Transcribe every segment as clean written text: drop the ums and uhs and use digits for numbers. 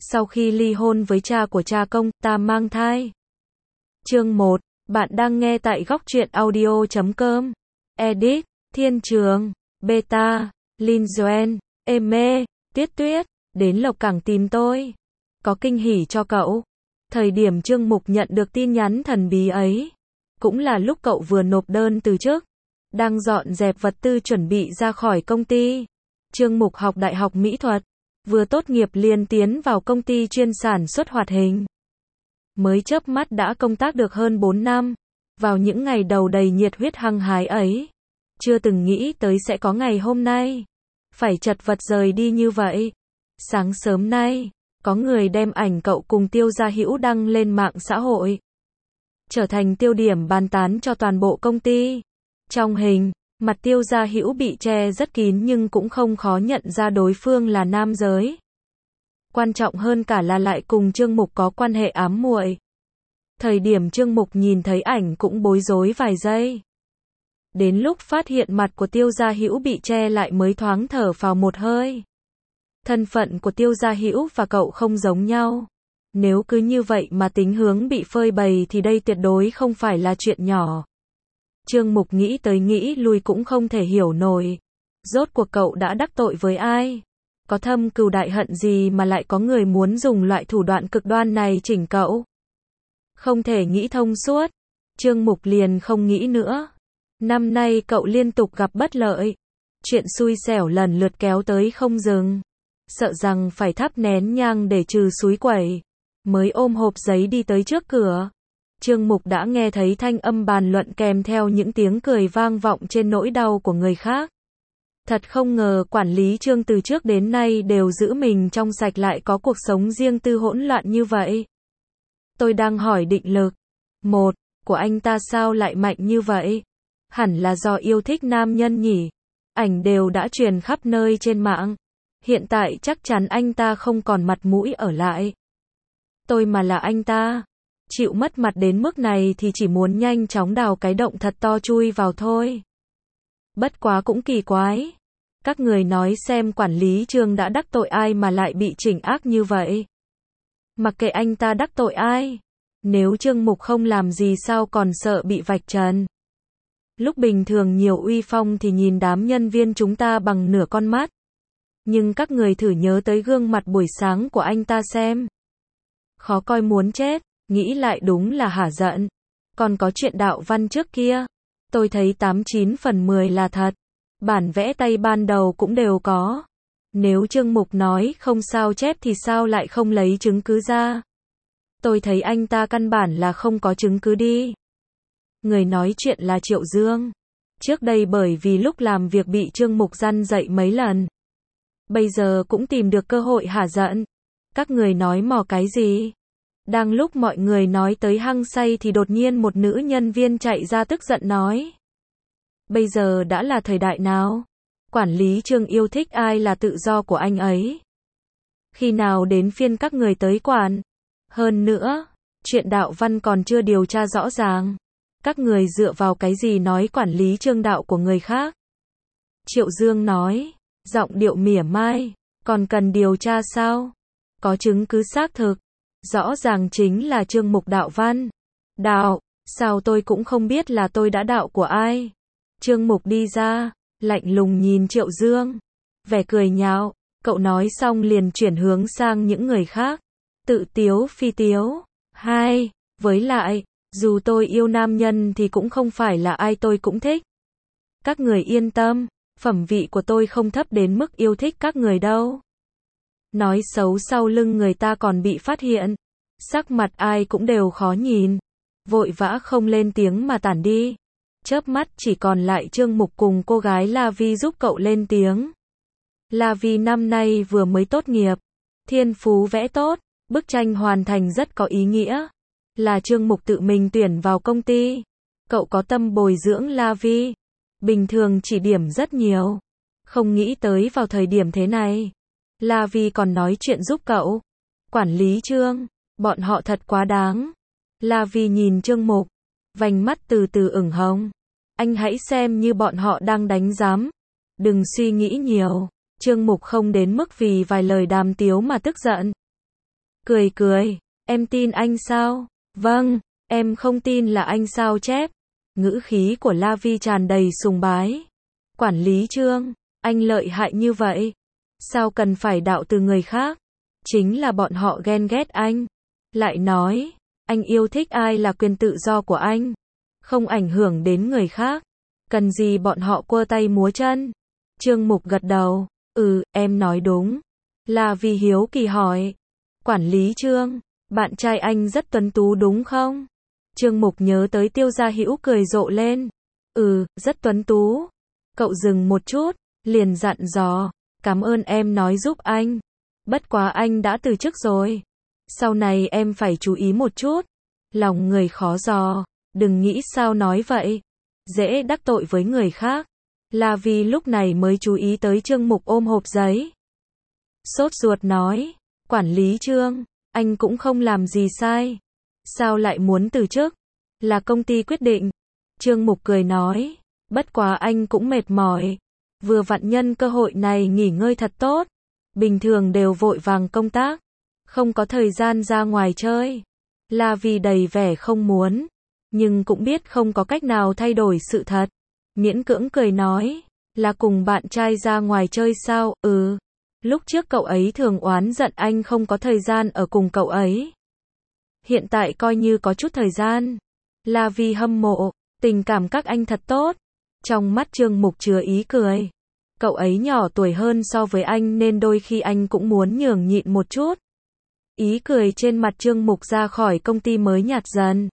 Sau khi ly hôn với cha của cha công, ta mang thai. Chương 1, bạn đang nghe tại góc truyện audio.com. Edit, Thiên Trường, Beta, Linh Doan, Eme, Tuyết Tuyết, đến Lộc Cảng tìm tôi. Có kinh hỉ cho cậu. Thời điểm Trương Mục nhận được tin nhắn thần bí ấy, cũng là lúc cậu vừa nộp đơn từ chức, đang dọn dẹp vật tư chuẩn bị ra khỏi công ty. Trương Mục học Đại học Mỹ thuật, vừa tốt nghiệp liền tiến vào công ty chuyên sản xuất hoạt hình. Mới chớp mắt đã công tác được hơn 4 năm. Vào những ngày đầu đầy nhiệt huyết hăng hái ấy, chưa từng nghĩ tới sẽ có ngày hôm nay. Phải chật vật rời đi như vậy. Sáng sớm nay, có người đem ảnh cậu cùng Tiêu Gia Hữu đăng lên mạng xã hội, trở thành tiêu điểm bàn tán cho toàn bộ công ty. Trong hình, mặt Tiêu Gia Hữu bị che rất kín nhưng cũng không khó nhận ra đối phương là nam giới. Quan trọng hơn cả là lại cùng Trương Mục có quan hệ ám muội. Thời điểm Trương Mục nhìn thấy ảnh cũng bối rối vài giây. Đến lúc phát hiện mặt của Tiêu Gia Hữu bị che lại mới thoáng thở phào một hơi. Thân phận của Tiêu Gia Hữu và cậu không giống nhau. Nếu cứ như vậy mà tính hướng bị phơi bày thì đây tuyệt đối không phải là chuyện nhỏ. Trương Mục nghĩ tới nghĩ lui cũng không thể hiểu nổi. Rốt cuộc cậu đã đắc tội với ai? Có thâm cừu đại hận gì mà lại có người muốn dùng loại thủ đoạn cực đoan này chỉnh cậu? Không thể nghĩ thông suốt. Trương Mục liền không nghĩ nữa. Năm nay cậu liên tục gặp bất lợi. Chuyện xui xẻo lần lượt kéo tới không dừng. Sợ rằng phải thắp nén nhang để trừ xúi quẩy, mới ôm hộp giấy đi tới trước cửa. Trương Mục đã nghe thấy thanh âm bàn luận kèm theo những tiếng cười vang vọng trên nỗi đau của người khác. Thật không ngờ quản lý Trương từ trước đến nay đều giữ mình trong sạch lại có cuộc sống riêng tư hỗn loạn như vậy. Tôi đang hỏi định lực. Một, của anh ta sao lại mạnh như vậy? Hẳn là do yêu thích nam nhân nhỉ? Ảnh đều đã truyền khắp nơi trên mạng. Hiện tại chắc chắn anh ta không còn mặt mũi ở lại. Tôi mà là anh ta, chịu mất mặt đến mức này thì chỉ muốn nhanh chóng đào cái động thật to chui vào thôi. Bất quá cũng kỳ quái. Các người nói xem quản lý Trương đã đắc tội ai mà lại bị chỉnh ác như vậy. Mặc kệ anh ta đắc tội ai. Nếu Trương Mục không làm gì sao còn sợ bị vạch trần. Lúc bình thường nhiều uy phong thì nhìn đám nhân viên chúng ta bằng nửa con mắt. Nhưng các người thử nhớ tới gương mặt buổi sáng của anh ta xem. Khó coi muốn chết, nghĩ lại đúng là hả giận. Còn có chuyện đạo văn trước kia, tôi thấy 89 phần 10 là thật. Bản vẽ tay ban đầu cũng đều có. Nếu Trương Mục nói không sao chép thì sao lại không lấy chứng cứ ra? Tôi thấy anh ta căn bản là không có chứng cứ đi. Người nói chuyện là Triệu Dương. Trước đây bởi vì lúc làm việc bị Trương Mục răn dạy mấy lần. Bây giờ cũng tìm được cơ hội hả giận. Các người nói mò cái gì? Đang lúc mọi người nói tới hăng say thì đột nhiên một nữ nhân viên chạy ra tức giận nói. Bây giờ đã là thời đại nào? Quản lý Trương yêu thích ai là tự do của anh ấy. Khi nào đến phiên các người tới quản? Hơn nữa, chuyện đạo văn còn chưa điều tra rõ ràng. Các người dựa vào cái gì nói quản lý Trương đạo của người khác? Triệu Dương nói, giọng điệu mỉa mai, còn cần điều tra sao? Có chứng cứ xác thực. Rõ ràng chính là Trương Mục đạo văn. Đạo, sao tôi cũng không biết là tôi đã đạo của ai? Trương Mục đi ra, lạnh lùng nhìn Triệu Dương. Vẻ cười nhạo, cậu nói xong liền chuyển hướng sang những người khác. Tự tiếu phi tiếu. Hai, với lại, dù tôi yêu nam nhân thì cũng không phải là ai tôi cũng thích. Các người yên tâm, phẩm vị của tôi không thấp đến mức yêu thích các người đâu. Nói xấu sau lưng người ta còn bị phát hiện. Sắc mặt ai cũng đều khó nhìn. Vội vã không lên tiếng mà tản đi. Chớp mắt chỉ còn lại Trương Mục cùng cô gái La Vi giúp cậu lên tiếng. La Vi năm nay vừa mới tốt nghiệp. Thiên phú vẽ tốt. Bức tranh hoàn thành rất có ý nghĩa. Là Trương Mục tự mình tuyển vào công ty. Cậu có tâm bồi dưỡng La Vi. Bình thường chỉ điểm rất nhiều. Không nghĩ tới vào thời điểm thế này. La Vi còn nói chuyện giúp cậu. Quản lý Trương, bọn họ thật quá đáng. La Vi nhìn Trương Mục, vành mắt từ từ ửng hồng. Anh hãy xem như bọn họ đang đánh giám. Đừng suy nghĩ nhiều. Trương Mục không đến mức vì vài lời đàm tiếu mà tức giận. cười cười, em tin anh sao? Vâng, em không tin là anh sao chép. Ngữ khí của La Vi tràn đầy sùng bái. Quản lý Trương, anh lợi hại như vậy. Sao cần phải đạo từ người khác? Chính là bọn họ ghen ghét anh. Lại nói, anh yêu thích ai là quyền tự do của anh. Không ảnh hưởng đến người khác. Cần gì bọn họ quơ tay múa chân? Trương Mục gật đầu. Em nói đúng. La Vi hiếu kỳ hỏi. Quản lý Trương, bạn trai anh rất tuấn tú đúng không? Trương Mục nhớ tới Tiêu Gia Hữu cười rộ lên. Rất tuấn tú. Cậu dừng một chút, liền dặn dò. Cảm ơn em nói giúp anh. Bất quá anh đã từ chức rồi. Sau này em phải chú ý một chút. Lòng người khó dò. Đừng nghĩ sao nói vậy. Dễ đắc tội với người khác. La Vi lúc này mới chú ý tới Trương Mục ôm hộp giấy. Sốt ruột nói. Quản lý Trương, anh cũng không làm gì sai. Sao lại muốn từ chức? Là công ty quyết định. Trương Mục cười nói. Bất quá anh cũng mệt mỏi. Vừa vặn nhân cơ hội này nghỉ ngơi thật tốt. Bình thường đều vội vàng công tác. Không có thời gian ra ngoài chơi. La Vi đầy vẻ không muốn. Nhưng cũng biết không có cách nào thay đổi sự thật. Miễn cưỡng cười nói. Là cùng bạn trai ra ngoài chơi sao? Lúc trước cậu ấy thường oán giận anh không có thời gian ở cùng cậu ấy. Hiện tại coi như có chút thời gian. La Vi hâm mộ. Tình cảm các anh thật tốt. Trong mắt Trương Mục chứa ý cười. Cậu ấy nhỏ tuổi hơn so với anh nên đôi khi anh cũng muốn nhường nhịn một chút. Ý cười trên mặt Trương Mục ra khỏi công ty mới nhạt dần.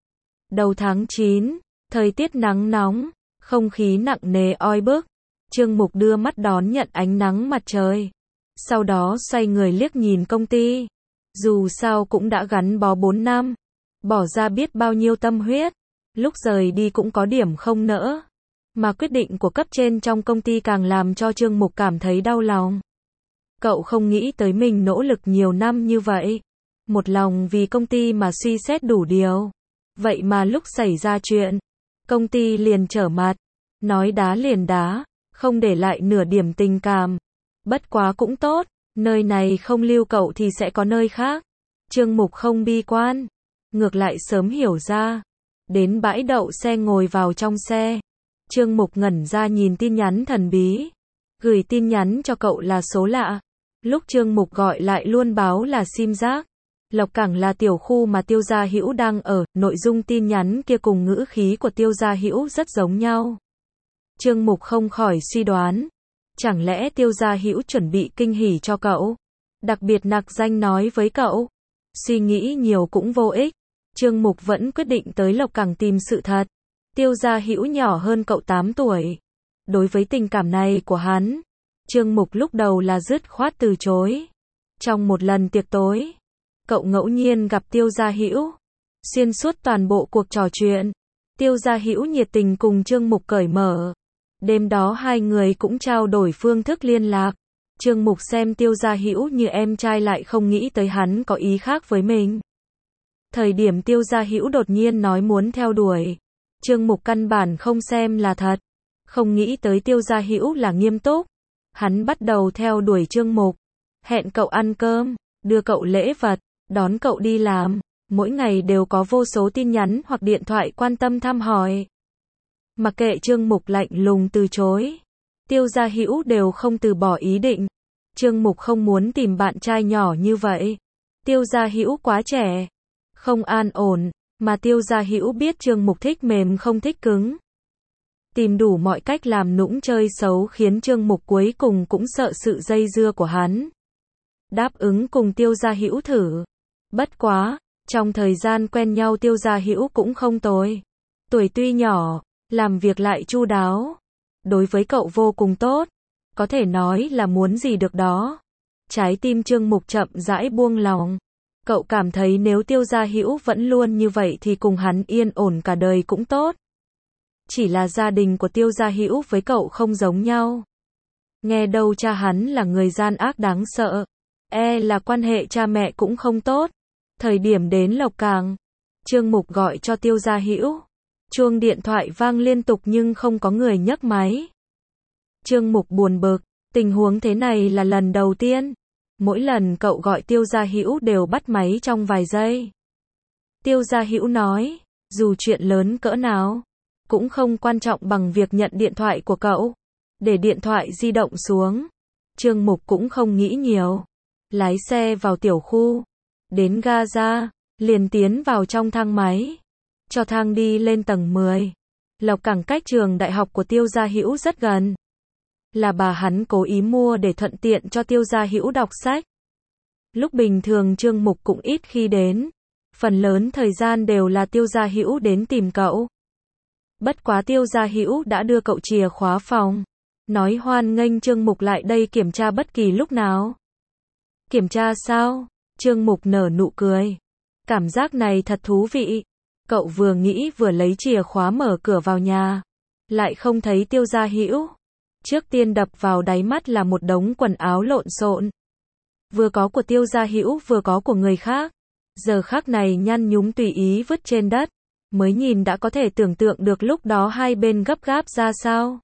Đầu tháng 9, thời tiết nắng nóng, không khí nặng nề oi bức. Trương Mục đưa mắt đón nhận ánh nắng mặt trời. Sau đó xoay người liếc nhìn công ty. Dù sao cũng đã gắn bó 4 năm. Bỏ ra biết bao nhiêu tâm huyết. Lúc rời đi cũng có điểm không nỡ. Mà quyết định của cấp trên trong công ty càng làm cho Trương Mục cảm thấy đau lòng. Cậu không nghĩ tới mình nỗ lực nhiều năm như vậy. Một lòng vì công ty mà suy xét đủ điều. Vậy mà lúc xảy ra chuyện, công ty liền trở mặt. Nói đá liền đá, không để lại nửa điểm tình cảm. Bất quá cũng tốt, nơi này không lưu cậu thì sẽ có nơi khác. Trương Mục không bi quan. Ngược lại sớm hiểu ra. Đến bãi đậu xe ngồi vào trong xe. Trương Mục ngẩn ra nhìn tin nhắn thần bí. Gửi tin nhắn cho cậu là số lạ. Lúc Trương Mục gọi lại luôn báo là sim giác. Lộc Cảng là tiểu khu mà Tiêu Gia Hữu đang ở, nội dung tin nhắn kia cùng ngữ khí của Tiêu Gia Hữu rất giống nhau. Trương Mục không khỏi suy đoán. Chẳng lẽ Tiêu Gia Hữu chuẩn bị kinh hỉ cho cậu? Đặc biệt nặc danh nói với cậu. Suy nghĩ nhiều cũng vô ích. Trương Mục vẫn quyết định tới Lộc Cảng tìm sự thật. Tiêu Gia Hữu nhỏ hơn cậu 8 tuổi. Đối với tình cảm này của hắn, Trương Mục lúc đầu là dứt khoát từ chối. Trong một lần tiệc tối, cậu ngẫu nhiên gặp Tiêu Gia Hữu. Xuyên suốt toàn bộ cuộc trò chuyện, Tiêu Gia Hữu nhiệt tình cùng Trương Mục cởi mở. Đêm đó hai người cũng trao đổi phương thức liên lạc. Trương Mục xem Tiêu Gia Hữu như em trai lại không nghĩ tới hắn có ý khác với mình. Thời điểm Tiêu Gia Hữu đột nhiên nói muốn theo đuổi, Trương Mục căn bản không xem là thật. Không nghĩ tới Tiêu Gia Hữu là nghiêm túc. Hắn bắt đầu theo đuổi Trương Mục. Hẹn cậu ăn cơm, đưa cậu lễ vật, đón cậu đi làm. Mỗi ngày đều có vô số tin nhắn hoặc điện thoại quan tâm thăm hỏi. Mặc kệ Trương Mục lạnh lùng từ chối, Tiêu Gia Hữu đều không từ bỏ ý định. Trương Mục không muốn tìm bạn trai nhỏ như vậy. Tiêu Gia Hữu quá trẻ, không an ổn, mà Tiêu Gia Hữu biết Trương Mục thích mềm không thích cứng. Tìm đủ mọi cách làm nũng chơi xấu khiến Trương Mục cuối cùng cũng sợ sự dây dưa của hắn. Đáp ứng cùng Tiêu Gia Hữu thử. Bất quá, trong thời gian quen nhau Tiêu Gia Hữu cũng không tồi. Tuổi tuy nhỏ, làm việc lại chu đáo. Đối với cậu vô cùng tốt. Có thể nói là muốn gì được đó. Trái tim Trương Mục chậm rãi buông lòng. Cậu cảm thấy nếu Tiêu Gia Hữu vẫn luôn như vậy thì cùng hắn yên ổn cả đời cũng tốt. Chỉ là gia đình của Tiêu Gia Hữu với cậu không giống nhau. Nghe đâu cha hắn là người gian ác đáng sợ. Là quan hệ cha mẹ cũng không tốt. Thời điểm đến Lộc Cảng, Trương Mục gọi cho Tiêu Gia Hữu. Chuông điện thoại vang liên tục nhưng không có người nhấc máy. Trương Mục buồn bực, tình huống thế này là lần đầu tiên. Mỗi lần cậu gọi Tiêu Gia Hữu đều bắt máy trong vài giây. Tiêu Gia Hữu nói, dù chuyện lớn cỡ nào, cũng không quan trọng bằng việc nhận điện thoại của cậu. Để điện thoại di động xuống, Trương Mục cũng không nghĩ nhiều. Lái xe vào tiểu khu, đến ga ra, liền tiến vào trong thang máy. Cho thang đi lên tầng 10. Lộc Cảng cách trường đại học của Tiêu Gia Hữu rất gần. Là bà hắn cố ý mua để thuận tiện cho Tiêu Gia Hữu đọc sách. Lúc bình thường Trương Mục cũng ít khi đến. Phần lớn thời gian đều là Tiêu Gia Hữu đến tìm cậu. Bất quá Tiêu Gia Hữu đã đưa cậu chìa khóa phòng. Nói hoan nghênh Trương Mục lại đây kiểm tra bất kỳ lúc nào. Kiểm tra sao? Trương Mục nở nụ cười. Cảm giác này thật thú vị. Cậu vừa nghĩ vừa lấy chìa khóa mở cửa vào nhà. Lại không thấy Tiêu Gia Hữu. Trước tiên đập vào đáy mắt là một đống quần áo lộn xộn. Vừa có của Tiêu Gia Hữu vừa có của người khác. Giờ khắc này nhăn nhúm tùy ý vứt trên đất. Mới nhìn đã có thể tưởng tượng được lúc đó hai bên gấp gáp ra sao.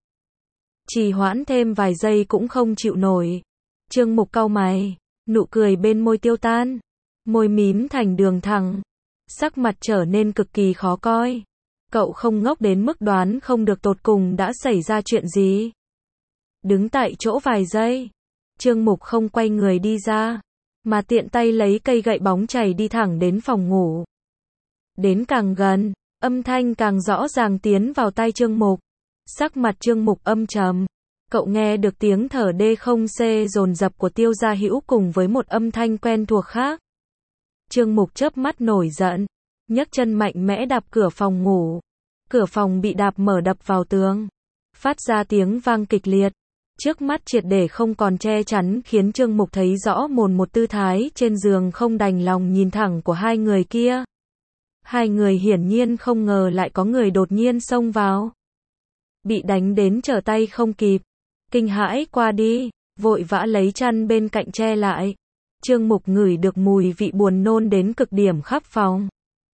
Trì hoãn thêm vài giây cũng không chịu nổi. Trương Mục cau mày, nụ cười bên môi tiêu tan. Môi mím thành đường thẳng. Sắc mặt trở nên cực kỳ khó coi. Cậu không ngốc đến mức đoán không được tột cùng đã xảy ra chuyện gì. Đứng tại chỗ vài giây. Trương Mục không quay người đi ra. Mà tiện tay lấy cây gậy bóng chày đi thẳng đến phòng ngủ. Đến càng gần, âm thanh càng rõ ràng tiến vào tai Trương Mục. Sắc mặt Trương Mục âm trầm. Cậu nghe được tiếng thở D0C dồn dập của Tiêu Gia Hữu cùng với một âm thanh quen thuộc khác. Trương Mục chớp mắt nổi giận, nhấc chân mạnh mẽ đạp cửa phòng ngủ. Cửa phòng bị đạp mở đập vào tường, phát ra tiếng vang kịch liệt. Trước mắt triệt để không còn che chắn khiến Trương Mục thấy rõ mồn một tư thái trên giường không đành lòng nhìn thẳng của hai người kia. Hai người hiển nhiên không ngờ lại có người đột nhiên xông vào. Bị đánh đến trở tay không kịp. Kinh hãi qua đi, vội vã lấy chăn bên cạnh che lại. Trương Mục ngửi được mùi vị buồn nôn đến cực điểm khắp phòng.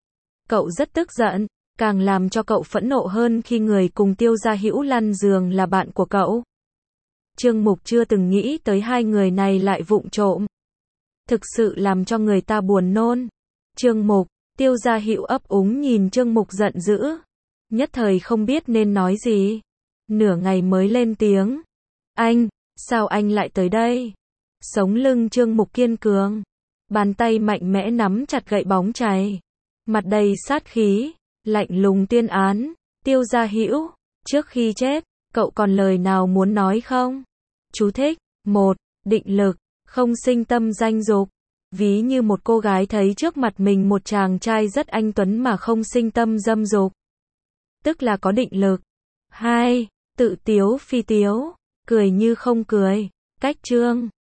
Cậu rất tức giận, càng làm cho cậu phẫn nộ hơn khi người cùng Tiêu Gia Hữu lăn giường là bạn của cậu. Trương Mục chưa từng nghĩ tới hai người này lại vụng trộm. Thực sự làm cho người ta buồn nôn. Trương Mục, Tiêu Gia Hữu ấp úng nhìn Trương Mục giận dữ. Nhất thời không biết nên nói gì. Nửa ngày mới lên tiếng. Anh, sao anh lại tới đây? Sống lưng Trương Mục kiên cường. Bàn tay mạnh mẽ nắm chặt gậy bóng chày. Mặt đầy sát khí, lạnh lùng tuyên án. Tiêu Gia Hữu, trước khi chết, cậu còn lời nào muốn nói không? Chú thích. 1. Định lực, không sinh tâm danh dục. Ví như một cô gái thấy trước mặt mình một chàng trai rất anh tuấn mà không sinh tâm dâm dục. Tức là có định lực. 2. Tự tiếu phi tiếu, cười như không cười. Cách chương